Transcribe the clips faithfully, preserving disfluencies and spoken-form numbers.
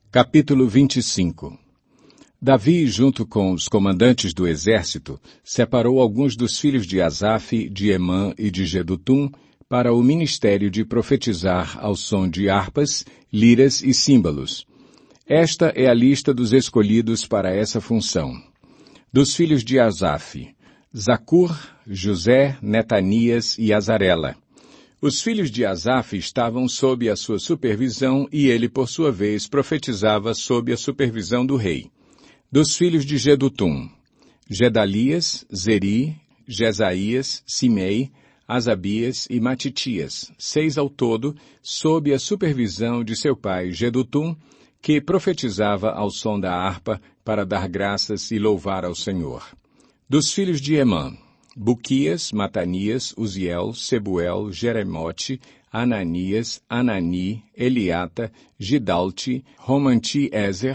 Capítulo vinte e cinco. Davi, junto com os comandantes do exército, separou alguns dos filhos de Asaf, de Emã e de Jedutum para o ministério de profetizar ao som de harpas, liras e símbolos. Esta é a lista dos escolhidos para essa função. Dos filhos de Asaf: Zacur, José, Netanias e Azarela. Os filhos de Asaf estavam sob a sua supervisão e ele, por sua vez, profetizava sob a supervisão do rei. Dos filhos de Jedutum: Gedalias, Zeri, Jesaías, Simei, Asabias e Matitias, seis ao todo, sob a supervisão de seu pai Jedutum, que profetizava ao som da harpa para dar graças e louvar ao Senhor. Dos filhos de Emã: Buquias, Matanias, Uziel, Sebuel, Jeremote, Ananias, Anani, Eliata, Gidalte, Romanti-Ezer,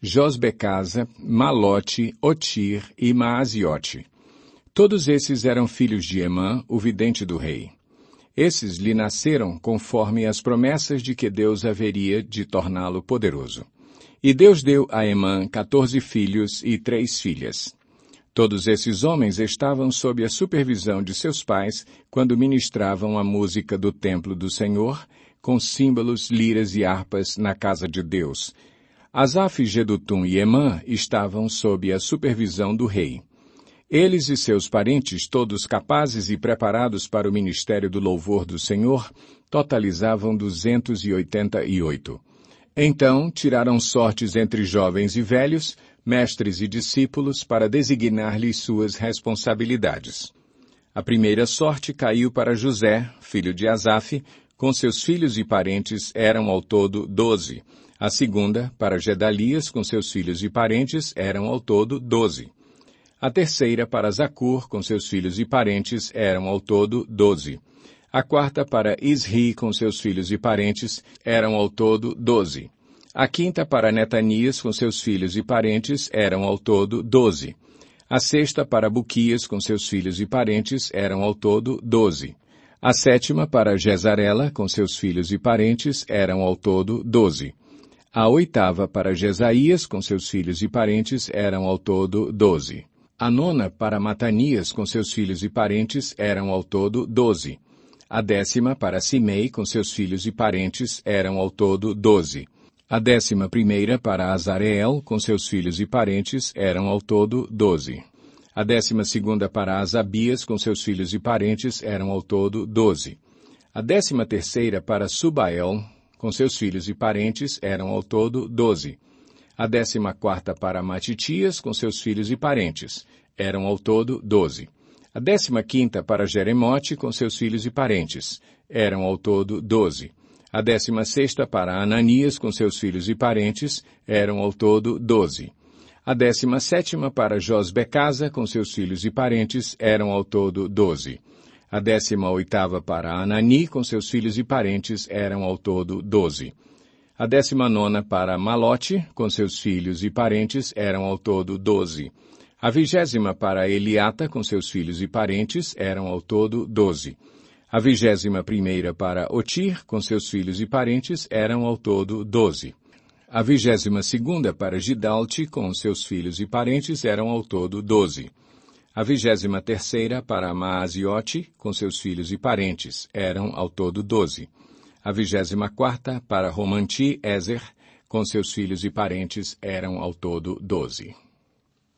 Josbecasa, Malote, Otir e Maaziote. Todos esses eram filhos de Emã, o vidente do rei. Esses lhe nasceram conforme as promessas de que Deus haveria de torná-lo poderoso. E Deus deu a Emã quatorze filhos e três filhas. Todos esses homens estavam sob a supervisão de seus pais quando ministravam a música do templo do Senhor, com símbolos, liras e harpas na casa de Deus. Asaf, Jedutum e Emã estavam sob a supervisão do rei. Eles e seus parentes, todos capazes e preparados para o ministério do louvor do Senhor, totalizavam duzentos e oitenta e oito. Então tiraram sortes entre jovens e velhos, mestres e discípulos, para designar-lhes suas responsabilidades. A primeira sorte caiu para José, filho de Asaf, com seus filhos e parentes eram ao todo doze. A segunda, para Gedalias, com seus filhos e parentes, eram ao todo doze. A terceira, para Zacur, com seus filhos e parentes, eram ao todo doze. A quarta, para Isri, com seus filhos e parentes, eram ao todo doze. A quinta, para Netanias, com seus filhos e parentes, eram ao todo doze. A sexta, para Buquias, com seus filhos e parentes, eram ao todo doze. A sétima, para Jezarela, com seus filhos e parentes, eram ao todo doze. A oitava, para Jesaías, com seus filhos e parentes, eram ao todo doze. A nona, para Matanias, com seus filhos e parentes, eram ao todo doze. A décima, para Simei, com seus filhos e parentes, eram ao todo doze. A décima primeira, para Azareel, com seus filhos e parentes, eram ao todo doze. A décima segunda, para Asabias, com seus filhos e parentes, eram ao todo doze. A décima terceira, para Subael, com seus filhos e parentes, eram ao todo doze. A décima quarta, para Matitias, com seus filhos e parentes, eram ao todo doze. A décima quinta, para Jeremote, com seus filhos e parentes, eram ao todo doze. A décima sexta, para Ananias, com seus filhos e parentes, eram ao todo doze. A décima sétima, para Josbecasa, com seus filhos e parentes, eram ao todo doze. A décima oitava, para Anani, com seus filhos e parentes, eram ao todo doze. A décima nona, para Malote, com seus filhos e parentes, eram ao todo doze. A vigésima, para Eliata, com seus filhos e parentes, eram ao todo doze. A vigésima primeira, para Otir, com seus filhos e parentes, eram ao todo doze. A vigésima segunda, para Gidalte, com seus filhos e parentes, eram ao todo doze. A vigésima terceira, para Maaziote, com seus filhos e parentes, eram ao todo doze. A vigésima quarta, para Romanti-Ezer, com seus filhos e parentes, eram ao todo doze.